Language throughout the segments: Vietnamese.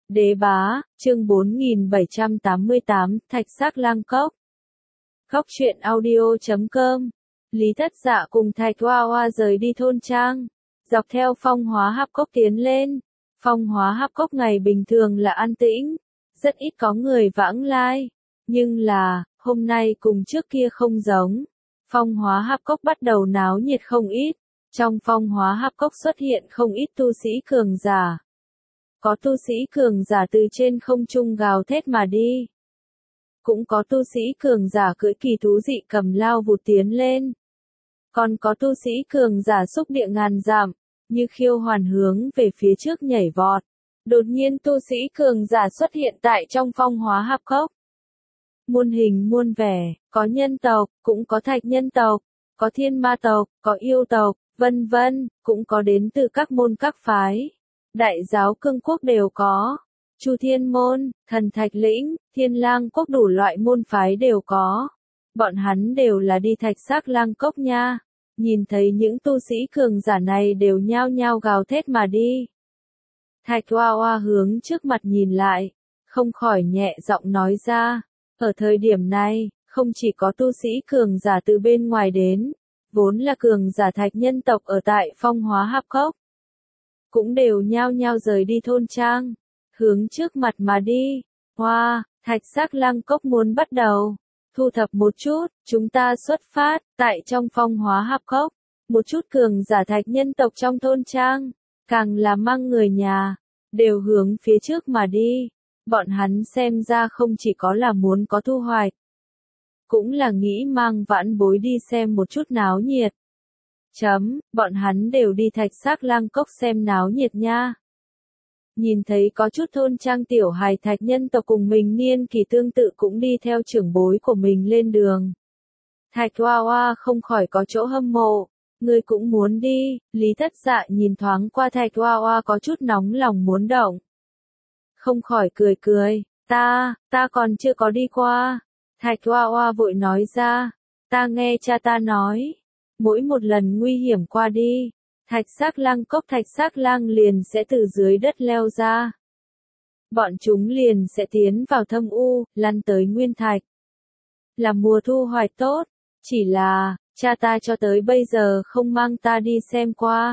Đế bá, chương 4788, Thạch Xác Lang Cốc. Góc truyện audio.com. Lý Thất Dạ cùng Thạch Hoa Hoa rời đi thôn trang, dọc theo Phong Hóa Hạp Cốc tiến lên. Phong Hóa Hạp Cốc ngày bình thường là an tĩnh, rất ít có người vãng lai, nhưng là, hôm nay cùng trước kia không giống. Phong Hóa Hạp Cốc bắt đầu náo nhiệt không ít, trong Phong Hóa Hạp Cốc xuất hiện không ít tu sĩ cường giả. Có tu sĩ cường giả từ trên không trung gào thét mà đi. Cũng có tu sĩ cường giả cưỡi kỳ thú dị cầm lao vụt tiến lên. Còn có tu sĩ cường giả xúc địa ngàn dặm, như khiêu hoàn hướng về phía trước nhảy vọt. Đột nhiên tu sĩ cường giả xuất hiện tại trong Phong Hóa Hạp Cốc. Muôn hình muôn vẻ, có nhân tộc, cũng có thạch nhân tộc, có thiên ma tộc, có yêu tộc, vân vân, cũng có đến từ các môn các phái. Đại giáo cương quốc đều có, Chu Thiên Môn, Thần Thạch Lĩnh, Thiên Lang Quốc đủ loại môn phái đều có. Bọn hắn đều là đi Thạch Xác Lang Cốc nha. Nhìn thấy những tu sĩ cường giả này đều nhao nhao gào thét mà đi. Thạch Hoa Hoa hướng trước mặt nhìn lại, không khỏi nhẹ giọng nói ra, ở thời điểm này, không chỉ có tu sĩ cường giả từ bên ngoài đến, vốn là cường giả thạch nhân tộc ở tại Phong Hóa Hạp Cốc, cũng đều nhao nhao rời đi thôn trang, hướng trước mặt mà đi. Hoa, Thạch Xác Lang Cốc muốn bắt đầu. Thu thập một chút, chúng ta xuất phát. Tại trong Phong Hóa Hạp Cốc, một chút cường giả thạch nhân tộc trong thôn trang, càng là mang người nhà, đều hướng phía trước mà đi. Bọn hắn xem ra không chỉ có là muốn có thu hoạch, cũng là nghĩ mang vãn bối đi xem một chút náo nhiệt. Bọn hắn đều đi Thạch Xác Lang Cốc xem náo nhiệt nha. Nhìn thấy có chút thôn trang tiểu hài thạch nhân tộc cùng mình niên kỳ tương tự cũng đi theo trưởng bối của mình lên đường. Thạch Hoa Hoa không khỏi có chỗ hâm mộ, người cũng muốn đi. Lý Thất Dạ nhìn thoáng qua Thạch Hoa Hoa có chút nóng lòng muốn động. Không khỏi cười cười, ta còn chưa có đi qua. Thạch Hoa Hoa vội nói ra, ta nghe cha ta nói, mỗi một lần nguy hiểm qua đi, Thạch Xác Lang Cốc Thạch Xác Lang liền sẽ từ dưới đất leo ra. Bọn chúng liền sẽ tiến vào thâm u, lăn tới nguyên thạch. Là mùa thu hoạch tốt, chỉ là, cha ta cho tới bây giờ không mang ta đi xem qua.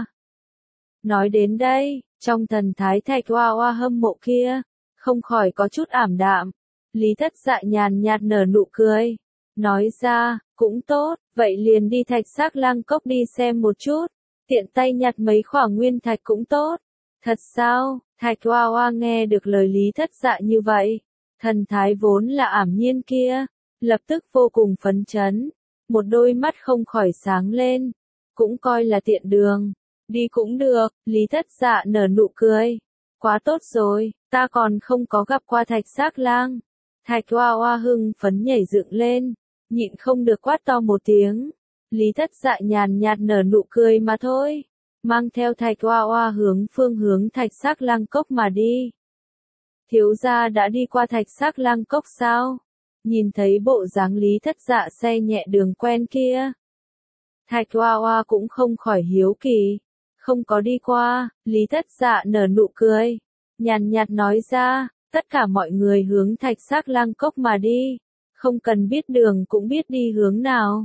Nói đến đây, trong thần thái Thạch Hoa Hoa hâm mộ kia, không khỏi có chút ảm đạm. Lý Thất Dạ nhàn nhạt nở nụ cười, nói ra, cũng tốt, vậy liền đi Thạch Xác Lang Cốc đi xem một chút. Tiện tay nhặt mấy khỏa nguyên thạch cũng tốt. Thật sao? Thạch Hoa Hoa nghe được lời Lý Thất Dạ như vậy, thần thái vốn là ảm nhiên kia, lập tức vô cùng phấn chấn, một đôi mắt không khỏi sáng lên, cũng coi là tiện đường, đi cũng được. Lý Thất Dạ nở nụ cười, quá tốt rồi, ta còn không có gặp qua Thạch Xác Lang. Thạch Hoa Hoa hưng phấn nhảy dựng lên, nhịn không được quát to một tiếng. Lý Thất Dạ nhàn nhạt nở nụ cười mà thôi, mang theo Thạch Hoa Hoa hướng Thạch Xác Lang Cốc mà đi. Thiếu gia đã đi qua Thạch Xác Lang Cốc sao? Nhìn thấy bộ dáng Lý Thất Dạ xe nhẹ đường quen kia, Thạch Hoa Hoa cũng không khỏi hiếu kỳ. Không có đi qua. Lý Thất Dạ nở nụ cười, nhàn nhạt nói ra, tất cả mọi người hướng Thạch Xác Lang Cốc mà đi, không cần biết đường cũng biết đi hướng nào.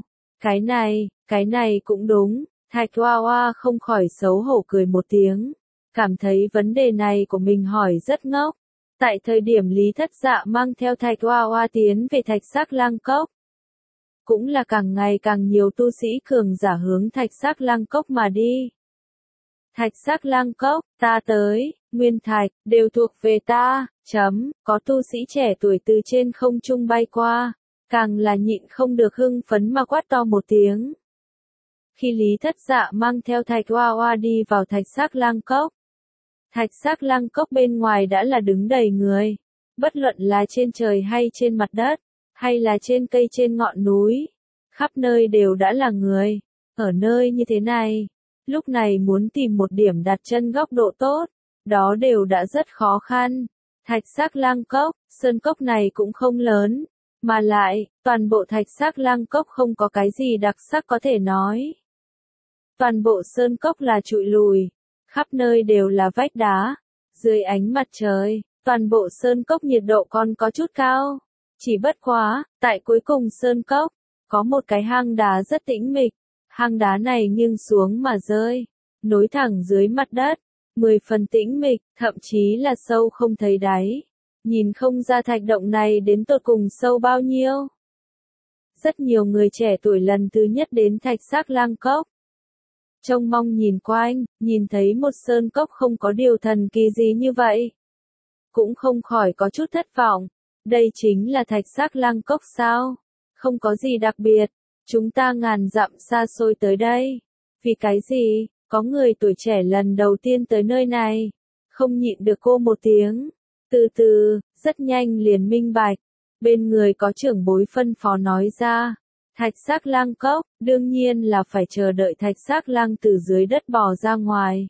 Cái này cũng đúng. Thạch Hoa Hoa không khỏi xấu hổ cười một tiếng, cảm thấy vấn đề này của mình hỏi rất ngốc. Tại thời điểm Lý Thất Dạ mang theo Thạch Hoa Hoa tiến về Thạch Xác Lang Cốc, cũng là càng ngày càng nhiều tu sĩ cường giả hướng Thạch Xác Lang Cốc mà đi. Thạch Xác Lang Cốc, ta tới, nguyên thạch, đều thuộc về ta. Có tu sĩ trẻ tuổi từ trên không trung bay qua, càng là nhịn không được hưng phấn mà quát to một tiếng. Khi Lý Thất Dạ mang theo Thạch Hoa Hoa đi vào Thạch Xác Lang Cốc, Thạch Xác Lang Cốc bên ngoài đã là đứng đầy người, bất luận là trên trời hay trên mặt đất, hay là trên cây trên ngọn núi, khắp nơi đều đã là người. Ở nơi như thế này, lúc này muốn tìm một điểm đặt chân góc độ tốt, đó đều đã rất khó khăn. Thạch Xác Lang Cốc, sơn cốc này cũng không lớn, mà lại, toàn bộ Thạch Xác Lang Cốc không có cái gì đặc sắc có thể nói. Toàn bộ sơn cốc là trụi lùi, khắp nơi đều là vách đá, dưới ánh mặt trời, toàn bộ sơn cốc nhiệt độ còn có chút cao. Chỉ bất quá, tại cuối cùng sơn cốc, có một cái hang đá rất tĩnh mịch. Hang đá này nghiêng xuống mà rơi, nối thẳng dưới mặt đất, 10 phần tĩnh mịch, thậm chí là sâu không thấy đáy. Nhìn không ra thạch động này đến tột cùng sâu bao nhiêu. Rất nhiều người trẻ tuổi lần thứ nhất đến Thạch Xác Lang Cốc. Trông mong nhìn quanh, nhìn thấy một sơn cốc không có điều thần kỳ gì như vậy. Cũng không khỏi có chút thất vọng. Đây chính là Thạch Xác Lang Cốc sao? Không có gì đặc biệt. Chúng ta ngàn dặm xa xôi tới đây. Vì cái gì? Có người tuổi trẻ lần đầu tiên tới nơi này. Không nhịn được cô một tiếng. Từ từ, rất nhanh liền minh bạch. Bên người có trưởng bối phân phó nói ra. Thạch Xác Lang Cốc, đương nhiên là phải chờ đợi Thạch Xác Lang từ dưới đất bò ra ngoài.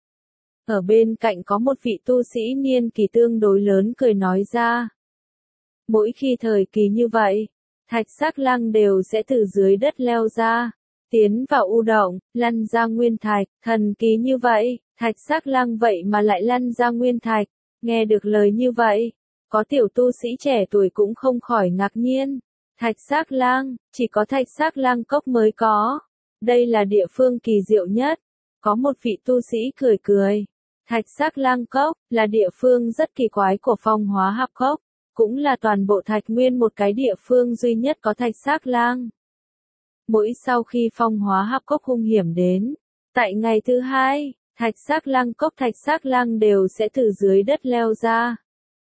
Ở bên cạnh có một vị tu sĩ niên kỳ tương đối lớn cười nói ra. Mỗi khi thời kỳ như vậy, Thạch Xác Lang đều sẽ từ dưới đất leo ra, tiến vào u động, lăn ra nguyên thạch, thần kỳ như vậy, Thạch Xác Lang vậy mà lại lăn ra nguyên thạch. Nghe được lời như vậy, có tiểu tu sĩ trẻ tuổi cũng không khỏi ngạc nhiên. Thạch Xác Lang, chỉ có Thạch Xác Lang Cốc mới có. Đây là địa phương kỳ diệu nhất. Có một vị tu sĩ cười cười. Thạch Xác Lang Cốc là địa phương rất kỳ quái của Phong Hóa Hạp Cốc, cũng là toàn bộ Thạch Nguyên một cái địa phương duy nhất có Thạch Xác Lang. Mỗi sau khi Phong Hóa Hạp Cốc hung hiểm đến, tại ngày thứ hai, Thạch Xác Lang Cốc Thạch Xác Lang đều sẽ từ dưới đất leo ra.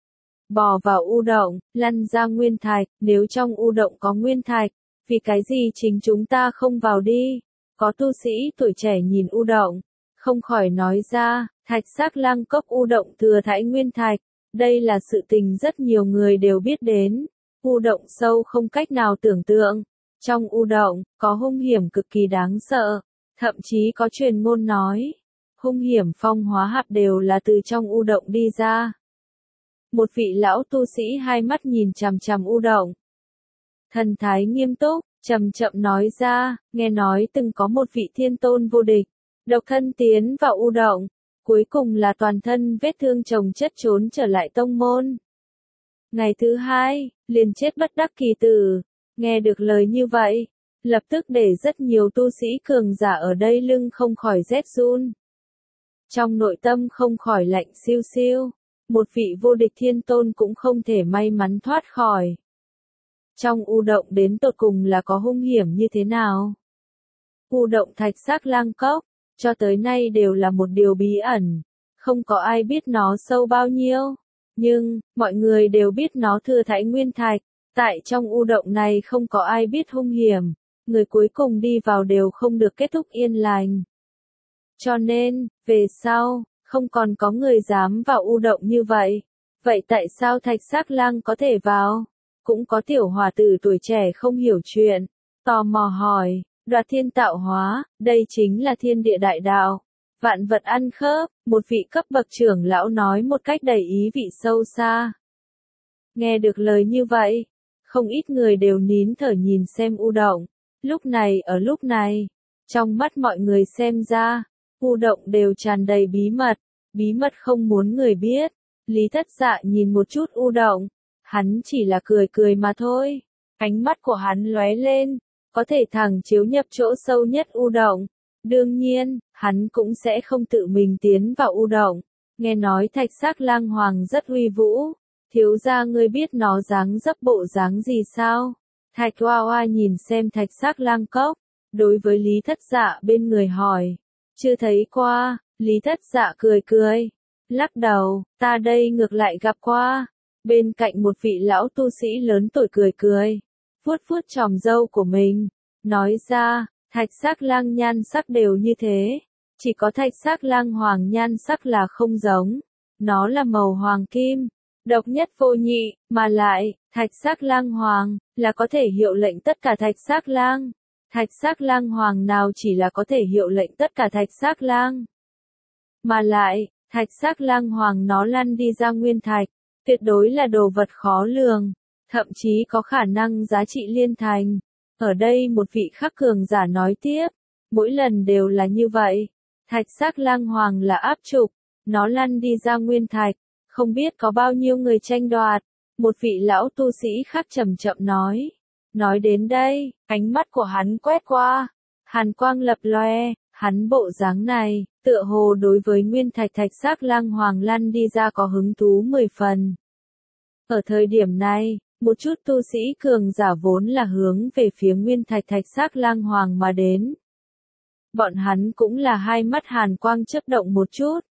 Bò vào u động, lăn ra nguyên thạch, nếu trong u động có nguyên thạch, vì cái gì chính chúng ta không vào đi? Có tu sĩ tuổi trẻ nhìn u động, không khỏi nói ra, Thạch Xác Lang Cốc u động thừa thãi nguyên thạch, đây là sự tình rất nhiều người đều biết đến. U động sâu không cách nào tưởng tượng, trong u động, có hung hiểm cực kỳ đáng sợ, thậm chí có truyền ngôn nói, hung hiểm Phong Hóa Hạp đều là từ trong u động đi ra. Một vị lão tu sĩ hai mắt nhìn chằm chằm u động. Thần thái nghiêm túc, chậm chậm nói ra, nghe nói từng có một vị thiên tôn vô địch, độc thân tiến vào u động, cuối cùng là toàn thân vết thương chồng chất trốn trở lại tông môn. Ngày thứ hai, liền chết bất đắc kỳ tử. Nghe được lời như vậy, lập tức để rất nhiều tu sĩ cường giả ở đây lưng không khỏi rét run. Trong nội tâm không khỏi lạnh siêu siêu. Một vị vô địch thiên tôn cũng không thể may mắn thoát khỏi. Trong u động đến tột cùng là có hung hiểm như thế nào? U động Thạch Xác Lang Cốc, cho tới nay đều là một điều bí ẩn. Không có ai biết nó sâu bao nhiêu. Nhưng, mọi người đều biết nó thừa thãi nguyên thạch. Tại trong u động này không có ai biết hung hiểm. Người cuối cùng đi vào đều không được kết thúc yên lành. Cho nên, về sau, không còn có người dám vào u động như vậy. Vậy tại sao Thạch Xác Lang có thể vào? Cũng có tiểu hòa tử tuổi trẻ không hiểu chuyện. Tò mò hỏi, đoạt thiên tạo hóa, đây chính là thiên địa đại đạo. Vạn vật ăn khớp, một vị cấp bậc trưởng lão nói một cách đầy ý vị sâu xa. Nghe được lời như vậy, không ít người đều nín thở nhìn xem u động. Lúc này, trong mắt mọi người xem ra, u động đều tràn đầy bí mật không muốn người biết. Lý Thất Dạ nhìn một chút u động, hắn chỉ là cười cười mà thôi. Ánh mắt của hắn lóe lên, có thể thẳng chiếu nhập chỗ sâu nhất u động. Đương nhiên, hắn cũng sẽ không tự mình tiến vào u động. Nghe nói Thạch Xác Lang Hoàng rất uy vũ. Thiếu gia ngươi biết nó dáng dấp bộ dáng gì sao? Thạch Hoa Hoa nhìn xem Thạch Xác Lang Cốc, đối với Lý Thất Dạ bên người hỏi. Chưa thấy qua, Lý Thất Dạ cười cười. Lắc đầu, ta đây ngược lại gặp qua. Bên cạnh một vị lão tu sĩ lớn tuổi cười cười. Vuốt vuốt chòm râu của mình. Nói ra, Thạch Xác Lang nhan sắc đều như thế. Chỉ có Thạch Xác Lang Hoàng nhan sắc là không giống. Nó là màu hoàng kim. Độc nhất vô nhị, mà lại, Thạch Xác Lang Hoàng, là có thể hiệu lệnh tất cả Thạch Xác Lang. Thạch Xác Lang Hoàng nào chỉ là có thể hiệu lệnh tất cả Thạch Xác Lang. Mà lại, Thạch Xác Lang Hoàng nó lăn đi ra nguyên thạch, tuyệt đối là đồ vật khó lường, thậm chí có khả năng giá trị liên thành. Ở đây một vị khắc cường giả nói tiếp, mỗi lần đều là như vậy. Thạch Xác Lang Hoàng là áp trục, nó lăn đi ra nguyên thạch, không biết có bao nhiêu người tranh đoạt. Một vị lão tu sĩ khác chậm chậm nói. Nói đến đây, ánh mắt của hắn quét qua. Hàn quang lập loe, hắn bộ dáng này, tựa hồ đối với nguyên thạch thạch xác lang hoàng lăn đi ra có hứng thú 10 phần. Ở thời điểm này, một chút tu sĩ cường giả vốn là hướng về phía nguyên thạch thạch xác lang hoàng mà đến. Bọn hắn cũng là hai mắt hàn quang chớp động một chút.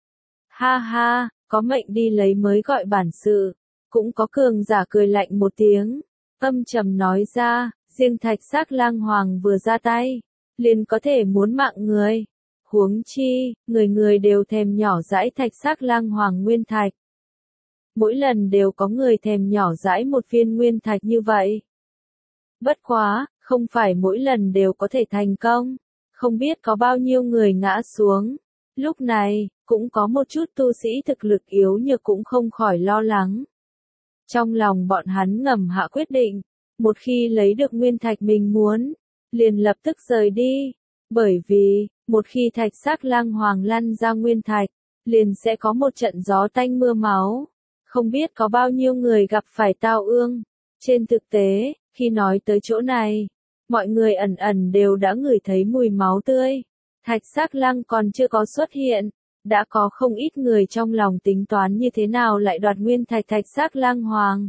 Ha ha, có mệnh đi lấy mới gọi bản sự. Cũng có cường giả cười lạnh một tiếng. Âm trầm nói ra, riêng thạch xác lang hoàng vừa ra tay, liền có thể muốn mạng người. Huống chi, người người đều thèm nhỏ dãi thạch xác lang hoàng nguyên thạch. Mỗi lần đều có người thèm nhỏ dãi một viên nguyên thạch như vậy. Bất quá, không phải mỗi lần đều có thể thành công. Không biết có bao nhiêu người ngã xuống. Lúc này, cũng có một chút tu sĩ thực lực yếu nhược cũng không khỏi lo lắng. Trong lòng bọn hắn ngầm hạ quyết định, một khi lấy được nguyên thạch mình muốn, liền lập tức rời đi. Bởi vì, một khi thạch xác lang hoàng lăn ra nguyên thạch, liền sẽ có một trận gió tanh mưa máu. Không biết có bao nhiêu người gặp phải tao ương. Trên thực tế, khi nói tới chỗ này, mọi người ẩn ẩn đều đã ngửi thấy mùi máu tươi. Thạch xác lang còn chưa có xuất hiện, đã có không ít người trong lòng tính toán như thế nào lại đoạt nguyên thạch thạch xác lang hoàng.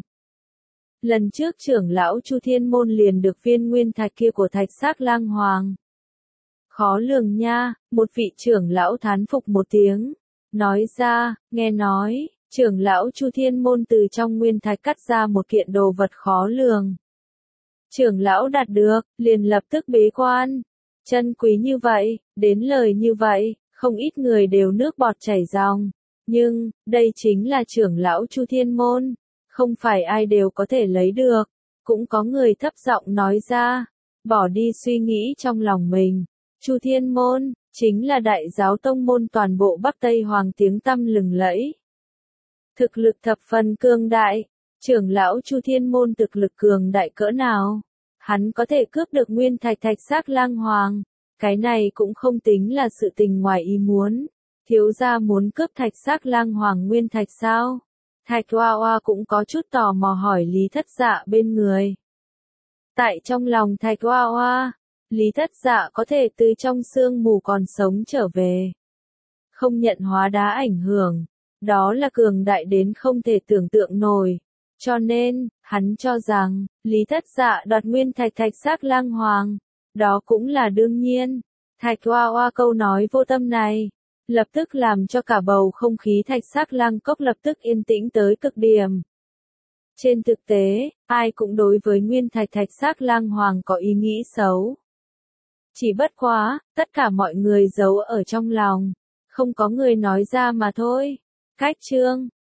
Lần trước trưởng lão Chu Thiên Môn liền được viên nguyên thạch kia của thạch xác lang hoàng. Khó lường nha, một vị trưởng lão thán phục một tiếng. Nói ra, nghe nói, trưởng lão Chu Thiên Môn từ trong nguyên thạch cắt ra một kiện đồ vật khó lường. Trưởng lão đạt được, liền lập tức bế quan. Chân quý như vậy, đến lời như vậy, không ít người đều nước bọt chảy ròng. Nhưng, đây chính là trưởng lão Chu Thiên Môn. Không phải ai đều có thể lấy được. Cũng có người thấp giọng nói ra. Bỏ đi suy nghĩ trong lòng mình. Chu Thiên Môn, chính là đại giáo tông môn toàn bộ Bắc Tây Hoàng tiếng tăm lừng lẫy. Thực lực thập phần cường đại. Trưởng lão Chu Thiên Môn thực lực cường đại cỡ nào? Hắn có thể cướp được nguyên thạch thạch xác lang hoàng. Cái này cũng không tính là sự tình ngoài ý muốn. Thiếu gia muốn cướp thạch xác lang hoàng nguyên thạch sao? Thạch Hoa Hoa cũng có chút tò mò hỏi Lý Thất Dạ bên người. Tại trong lòng Thạch Hoa Hoa, Lý Thất Dạ có thể từ trong sương mù còn sống trở về. Không nhận hóa đá ảnh hưởng. Đó là cường đại đến không thể tưởng tượng nổi. Cho nên, hắn cho rằng, Lý Thất Dạ đoạt nguyên thạch thạch xác lang hoàng. Đó cũng là đương nhiên. Thạch Hoa Hoa câu nói vô tâm này, lập tức làm cho cả bầu không khí thạch xác lang cốc lập tức yên tĩnh tới cực điểm. Trên thực tế, ai cũng đối với nguyên thạch thạch xác lang hoàng có ý nghĩ xấu. Chỉ bất quá, tất cả mọi người giấu ở trong lòng. Không có người nói ra mà thôi. Cách chương